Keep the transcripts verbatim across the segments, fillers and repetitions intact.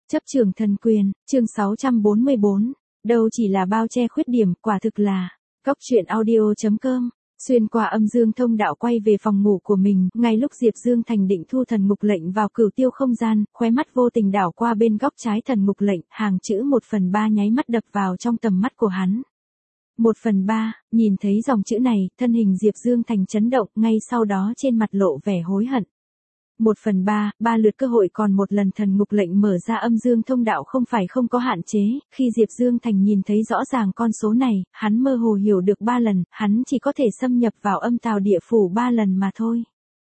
Chấp trường thần quyền, chương sáu trăm bốn mươi bốn. Đâu chỉ là bao che khuyết điểm, quả thực là. Góc truyện audio chấm com. Xuyên qua âm dương thông đạo quay về phòng ngủ của mình, ngay lúc Diệp Dương Thành định thu thần ngục lệnh vào cửu tiêu không gian, khóe mắt vô tình đảo qua bên góc trái thần ngục lệnh, hàng chữ một phần ba nháy mắt đập vào trong tầm mắt của hắn. Một phần ba, nhìn thấy dòng chữ này, thân hình Diệp Dương Thành chấn động, ngay sau đó trên mặt lộ vẻ hối hận. Một phần ba, ba lượt cơ hội còn một lần thần ngục lệnh mở ra âm dương thông đạo không phải không có hạn chế, khi Diệp Dương Thành nhìn thấy rõ ràng con số này, hắn mơ hồ hiểu được ba lần, hắn chỉ có thể xâm nhập vào âm tào địa phủ ba lần mà thôi.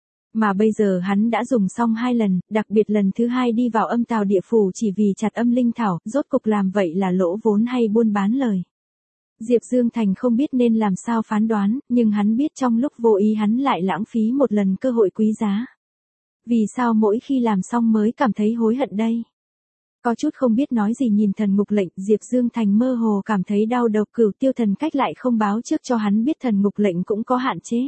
Mà bây giờ hắn đã dùng xong hai lần, đặc biệt lần thứ hai đi vào âm tào địa phủ chỉ vì chặt âm linh thảo, rốt cục làm vậy là lỗ vốn hay buôn bán lời. Diệp Dương Thành không biết nên làm sao phán đoán, nhưng hắn biết trong lúc vô ý hắn lại lãng phí một lần cơ hội quý giá. Vì sao mỗi khi làm xong mới cảm thấy hối hận đây? Có chút không biết nói gì nhìn thần ngục lệnh, Diệp Dương Thành mơ hồ cảm thấy đau đầu, cửu tiêu thần cách lại không báo trước cho hắn biết thần ngục lệnh cũng có hạn chế.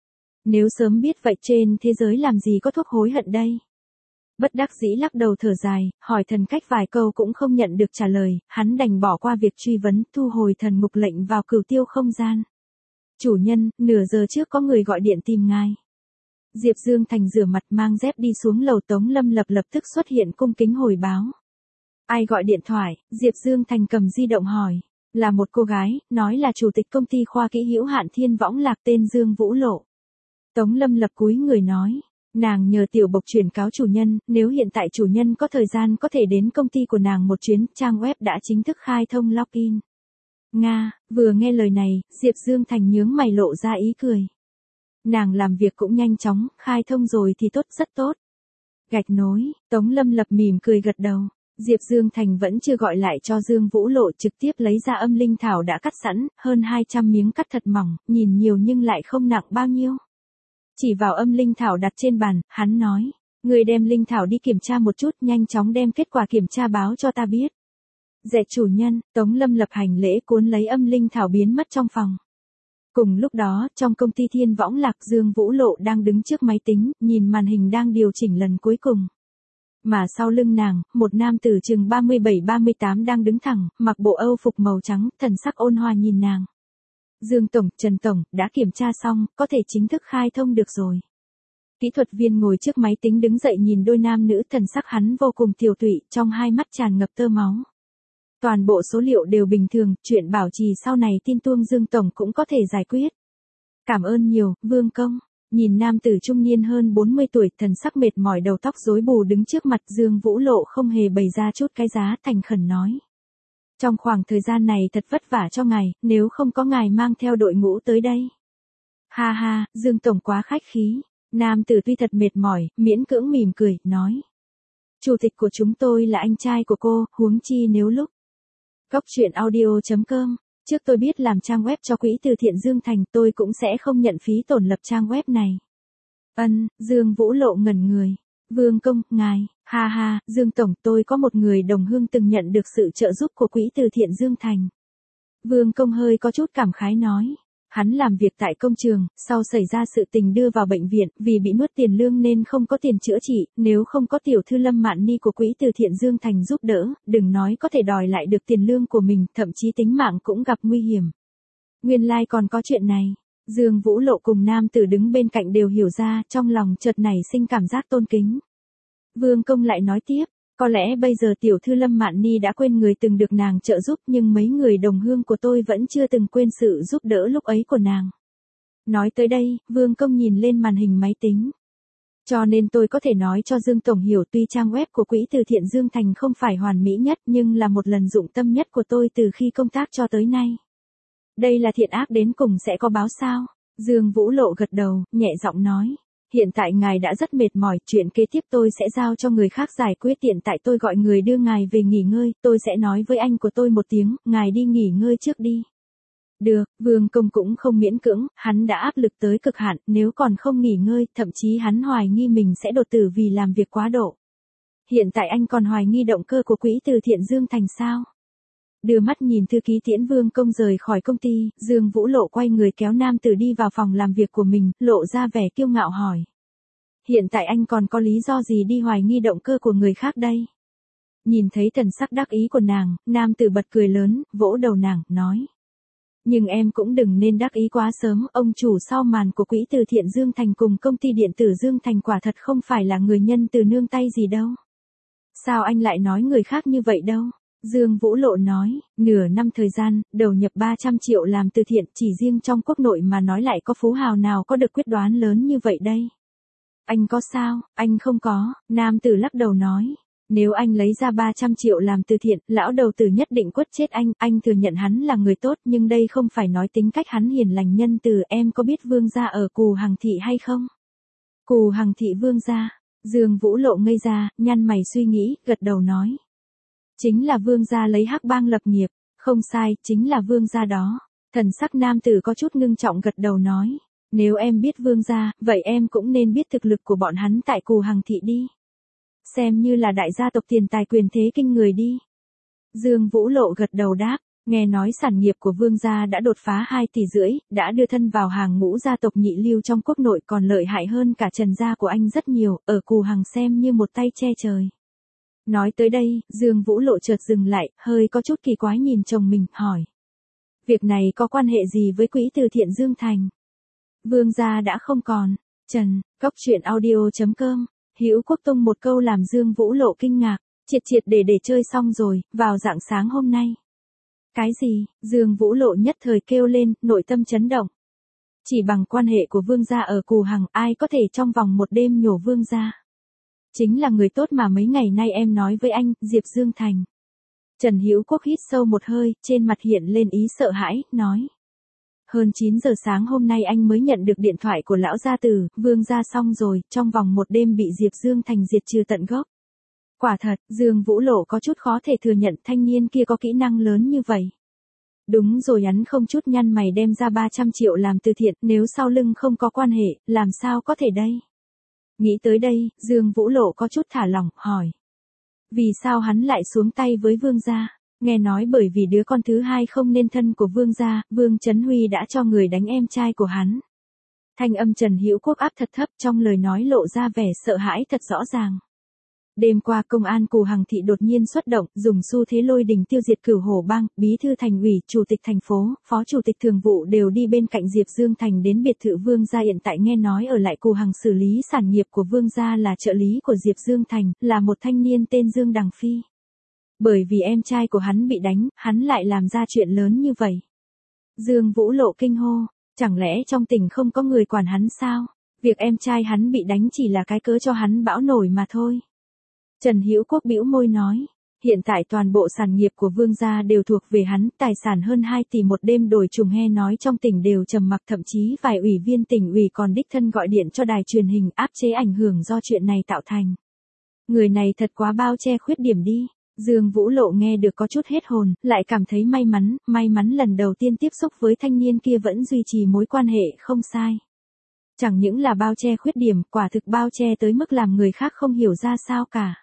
Nếu sớm biết vậy trên thế giới làm gì có thuốc hối hận đây? Bất đắc dĩ lắc đầu thở dài, hỏi thần cách vài câu cũng không nhận được trả lời, hắn đành bỏ qua việc truy vấn, thu hồi thần ngục lệnh vào cửu tiêu không gian. Chủ nhân, nửa giờ trước có người gọi điện tìm ngài. Diệp Dương Thành rửa mặt mang dép đi xuống lầu, Tống Lâm Lập lập tức xuất hiện cung kính hồi báo. Ai gọi điện thoại? Diệp Dương Thành cầm di động hỏi. Là một cô gái, nói là chủ tịch công ty khoa kỹ hữu hạn Thiên Võng Lạc tên Dương Vũ Lộ. Tống Lâm Lập cúi người nói. Nàng nhờ tiểu bộc truyền cáo chủ nhân, nếu hiện tại chủ nhân có thời gian có thể đến công ty của nàng một chuyến, trang web đã chính thức khai thông login. Nga, vừa nghe lời này, Diệp Dương Thành nhướng mày lộ ra ý cười. Nàng làm việc cũng nhanh chóng, khai thông rồi thì tốt, rất tốt. Gạch nối, Tống Lâm Lập mỉm cười gật đầu. Diệp Dương Thành vẫn chưa gọi lại cho Dương Vũ Lộ, trực tiếp lấy ra âm linh thảo đã cắt sẵn, hơn hai trăm miếng cắt thật mỏng, nhìn nhiều nhưng lại không nặng bao nhiêu. Chỉ vào âm linh thảo đặt trên bàn, hắn nói, người đem linh thảo đi kiểm tra một chút, nhanh chóng đem kết quả kiểm tra báo cho ta biết. Dạ chủ nhân. Tống Lâm Lập hành lễ cuốn lấy âm linh thảo biến mất trong phòng. Cùng lúc đó, trong công ty Thiên Võng Lạc, Dương Vũ Lộ đang đứng trước máy tính, nhìn màn hình đang điều chỉnh lần cuối cùng. Mà sau lưng nàng, một nam tử chừng ba mươi bảy ba mươi tám đang đứng thẳng, mặc bộ âu phục màu trắng, thần sắc ôn hòa nhìn nàng. Dương Tổng, Trần Tổng, đã kiểm tra xong, có thể chính thức khai thông được rồi. Kỹ thuật viên ngồi trước máy tính đứng dậy nhìn đôi nam nữ, thần sắc hắn vô cùng tiều tụy, trong hai mắt tràn ngập tơ máu. Toàn bộ số liệu đều bình thường, chuyện bảo trì sau này tin tuông Dương Tổng cũng có thể giải quyết. Cảm ơn nhiều, Vương Công. Nhìn nam tử trung niên hơn bốn mươi tuổi, thần sắc mệt mỏi, đầu tóc rối bù đứng trước mặt, Dương Vũ Lộ không hề bày ra chút cái giá, thành khẩn nói. Trong khoảng thời gian này thật vất vả cho ngài, nếu không có ngài mang theo đội ngũ tới đây. Ha ha, Dương Tổng quá khách khí. Nam tử tuy thật mệt mỏi, miễn cưỡng mỉm cười, nói. Chủ tịch của chúng tôi là anh trai của cô, huống chi nếu lúc. Góc truyện audio chấm com. Trước tôi biết làm trang web cho quỹ từ thiện Dương Thành, tôi cũng sẽ không nhận phí tổn lập trang web này. Ân, Dương Vũ Lộ ngẩn người. Vương Công, ngài, ha ha, Dương Tổng, tôi có một người đồng hương từng nhận được sự trợ giúp của quỹ từ thiện Dương Thành. Vương Công hơi có chút cảm khái nói. Hắn làm việc tại công trường, sau xảy ra sự tình đưa vào bệnh viện, vì bị nuốt tiền lương nên không có tiền chữa trị, nếu không có tiểu thư Lâm Mạn Ni của quỹ từ thiện Dương Thành giúp đỡ, đừng nói có thể đòi lại được tiền lương của mình, thậm chí tính mạng cũng gặp nguy hiểm. Nguyên lai like còn có chuyện này. Dương Vũ Lộ cùng nam tử đứng bên cạnh đều hiểu ra, trong lòng chợt nảy sinh cảm giác tôn kính. Vương Công lại nói tiếp. Có lẽ bây giờ tiểu thư Lâm Mạn Ni đã quên người từng được nàng trợ giúp, nhưng mấy người đồng hương của tôi vẫn chưa từng quên sự giúp đỡ lúc ấy của nàng. Nói tới đây, Vương Công nhìn lên màn hình máy tính. Cho nên tôi có thể nói cho Dương Tổng hiểu, tuy trang web của quỹ từ thiện Dương Thành không phải hoàn mỹ nhất nhưng là một lần dụng tâm nhất của tôi từ khi công tác cho tới nay. Đây là thiện ác đến cùng sẽ có báo sao? Dương Vũ Lộ gật đầu, nhẹ giọng nói. Hiện tại ngài đã rất mệt mỏi, chuyện kế tiếp tôi sẽ giao cho người khác giải quyết, hiện tại tôi gọi người đưa ngài về nghỉ ngơi, tôi sẽ nói với anh của tôi một tiếng, ngài đi nghỉ ngơi trước đi. Được, Vương Công cũng không miễn cưỡng, hắn đã áp lực tới cực hạn, nếu còn không nghỉ ngơi, thậm chí hắn hoài nghi mình sẽ đột tử vì làm việc quá độ. Hiện tại anh còn hoài nghi động cơ của quỹ từ thiện Dương Thành sao? Đưa mắt nhìn thư ký Tiễn Vương Công rời khỏi công ty, Dương Vũ Lộ quay người kéo nam tử đi vào phòng làm việc của mình, lộ ra vẻ kiêu ngạo hỏi. Hiện tại anh còn có lý do gì đi hoài nghi động cơ của người khác đây? Nhìn thấy thần sắc đắc ý của nàng, nam tử bật cười lớn, vỗ đầu nàng, nói. Nhưng em cũng đừng nên đắc ý quá sớm, ông chủ sau màn của quỹ từ thiện Dương Thành cùng công ty điện tử Dương Thành quả thật không phải là người nhân từ nương tay gì đâu. Sao anh lại nói người khác như vậy đâu? Dương Vũ Lộ nói, nửa năm thời gian, đầu nhập ba trăm triệu làm từ thiện, chỉ riêng trong quốc nội mà nói lại có phú hào nào có được quyết đoán lớn như vậy đây. Anh có sao? Anh không có, nam tử lắc đầu nói. Nếu anh lấy ra ba trăm triệu làm từ thiện, lão đầu tử nhất định quất chết anh, anh thừa nhận hắn là người tốt nhưng đây không phải nói tính cách hắn hiền lành nhân từ. Em có biết Vương gia ở Cù Hằng Thị hay không? Cù Hằng Thị Vương gia. Dương Vũ Lộ ngây ra, nhăn mày suy nghĩ, gật đầu nói. Chính là Vương gia lấy hắc bang lập nghiệp, không sai, chính là Vương gia đó. Thần sắc nam tử có chút ngưng trọng gật đầu nói. Nếu em biết Vương gia, vậy em cũng nên biết thực lực của bọn hắn tại Cù Hằng Thị đi. Xem như là đại gia tộc tiền tài quyền thế kinh người đi. Dương Vũ Lộ gật đầu đáp, nghe nói sản nghiệp của Vương gia đã đột phá hai tỷ rưỡi, đã đưa thân vào hàng ngũ gia tộc nhị lưu trong quốc nội còn lợi hại hơn cả Trần gia của anh rất nhiều, ở Cù Hằng xem như một tay che trời. Nói tới đây, Dương Vũ Lộ chợt dừng lại, hơi có chút kỳ quái nhìn chồng mình, hỏi. Việc này có quan hệ gì với quỹ từ thiện Dương Thành? Vương gia đã không còn. Trần, Cóc Truyện Audio chấm com. Hữu Quốc Tông một câu làm Dương Vũ Lộ kinh ngạc, triệt triệt để để chơi xong rồi, vào rạng sáng hôm nay. Cái gì? Dương Vũ Lộ nhất thời kêu lên, nội tâm chấn động. Chỉ bằng quan hệ của Vương gia ở Cù Hằng, ai có thể trong vòng một đêm nhổ Vương gia? Chính là người tốt mà mấy ngày nay em nói với anh, Diệp Dương Thành. Trần Hữu Quốc hít sâu một hơi, trên mặt hiện lên ý sợ hãi, nói. Hơn chín giờ sáng hôm nay anh mới nhận được điện thoại của lão gia tử, Vương gia xong rồi, trong vòng một đêm bị Diệp Dương Thành diệt trừ tận gốc. Quả thật, Dương Vũ Lộ có chút khó thể thừa nhận thanh niên kia có kỹ năng lớn như vậy. Đúng rồi, hắn không chút nhăn mày đem ra ba trăm triệu làm từ thiện, nếu sau lưng không có quan hệ, làm sao có thể đây? Nghĩ tới đây, Dương Vũ Lộ có chút thả lỏng, hỏi. Vì sao hắn lại xuống tay với Vương gia? Nghe nói bởi vì đứa con thứ hai không nên thân của Vương gia, Vương Chấn Huy đã cho người đánh em trai của hắn. Thanh âm Trần Hữu Quốc áp thật thấp, trong lời nói lộ ra vẻ sợ hãi thật rõ ràng. Đêm qua công an Cù Hằng Thị đột nhiên xuất động, dùng xu thế lôi đình tiêu diệt Cửu Hổ Bang, bí thư thành ủy, chủ tịch thành phố, phó chủ tịch thường vụ đều đi bên cạnh Diệp Dương Thành đến biệt thự Vương gia, hiện tại nghe nói ở lại Cù Hằng xử lý sản nghiệp của Vương gia là trợ lý của Diệp Dương Thành, là một thanh niên tên Dương Đằng Phi. Bởi vì em trai của hắn bị đánh, hắn lại làm ra chuyện lớn như vậy. Dương Vũ Lộ kinh hô, chẳng lẽ trong tỉnh không có người quản hắn sao? Việc em trai hắn bị đánh chỉ là cái cớ cho hắn bão nổi mà thôi. Trần Hữu Quốc bĩu môi nói, hiện tại toàn bộ sản nghiệp của Vương gia đều thuộc về hắn, tài sản hơn hai tỷ một đêm đổi trùng, he nói trong tỉnh đều trầm mặc, thậm chí vài ủy viên tỉnh ủy còn đích thân gọi điện cho đài truyền hình áp chế ảnh hưởng do chuyện này tạo thành. Người này thật quá bao che khuyết điểm đi. Dương Vũ Lộ nghe được có chút hết hồn, lại cảm thấy may mắn, may mắn lần đầu tiên tiếp xúc với thanh niên kia vẫn duy trì mối quan hệ không sai. Chẳng những là bao che khuyết điểm, quả thực bao che tới mức làm người khác không hiểu ra sao cả.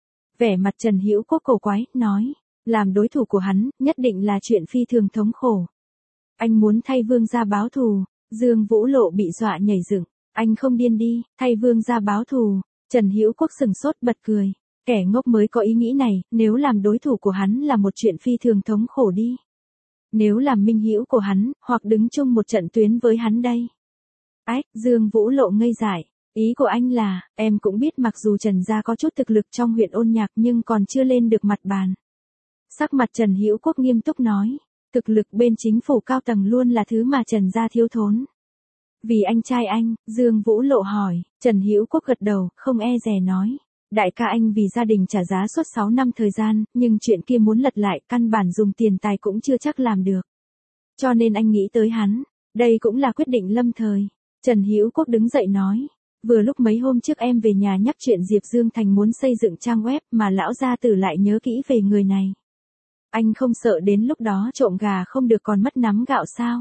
Vẻ mặt Trần Hữu Quốc cổ quái, nói, làm đối thủ của hắn, nhất định là chuyện phi thường thống khổ. Anh muốn thay Vương gia báo thù. Dương Vũ Lộ bị dọa nhảy dựng, anh không điên đi, thay Vương gia báo thù. Trần Hữu Quốc sừng sốt bật cười. Kẻ ngốc mới có ý nghĩ này, nếu làm đối thủ của hắn là một chuyện phi thường thống khổ đi. Nếu làm minh hữu của hắn, hoặc đứng chung một trận tuyến với hắn đây. Ách, Dương Vũ Lộ ngây dại. Ý của anh là, em cũng biết mặc dù Trần gia có chút thực lực trong huyện Ôn Nhạc nhưng còn chưa lên được mặt bàn. Sắc mặt Trần Hữu Quốc nghiêm túc nói, thực lực bên chính phủ cao tầng luôn là thứ mà Trần gia thiếu thốn. Vì anh trai anh, Dương Vũ Lộ hỏi, Trần Hữu Quốc gật đầu, không e dè nói. Đại ca anh vì gia đình trả giá suốt sáu năm thời gian, nhưng chuyện kia muốn lật lại, căn bản dùng tiền tài cũng chưa chắc làm được. Cho nên anh nghĩ tới hắn, đây cũng là quyết định lâm thời. Trần Hữu Quốc đứng dậy nói, vừa lúc mấy hôm trước em về nhà nhắc chuyện Diệp Dương Thành muốn xây dựng trang web mà lão gia tử lại nhớ kỹ về người này. Anh không sợ đến lúc đó trộm gà không được còn mất nắm gạo sao?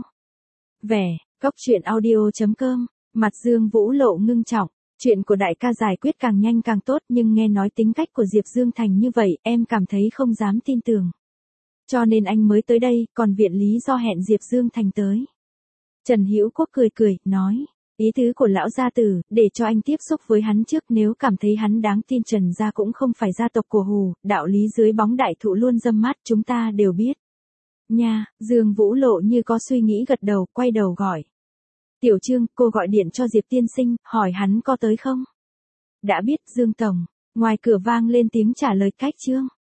Vẻ, Cóc Truyện Audio chấm com, mặt Dương Vũ Lộ ngưng trọng. Chuyện của đại ca giải quyết càng nhanh càng tốt, nhưng nghe nói tính cách của Diệp Dương Thành như vậy, em cảm thấy không dám tin tưởng. Cho nên anh mới tới đây, còn viện lý do hẹn Diệp Dương Thành tới. Trần Hữu Quốc cười cười, nói, Ý tứ của lão gia tử, để cho anh tiếp xúc với hắn trước, nếu cảm thấy hắn đáng tin. Trần gia cũng không phải gia tộc của hù, đạo lý dưới bóng đại thụ luôn râm mát, chúng ta đều biết. Nha, Dương Vũ lộ như có suy nghĩ gật đầu, quay đầu gọi. Tiểu Trương, cô gọi điện cho Diệp tiên sinh, hỏi hắn có tới không? Đã biết, Dương tổng. Ngoài cửa vang lên tiếng trả lời, cách Trương.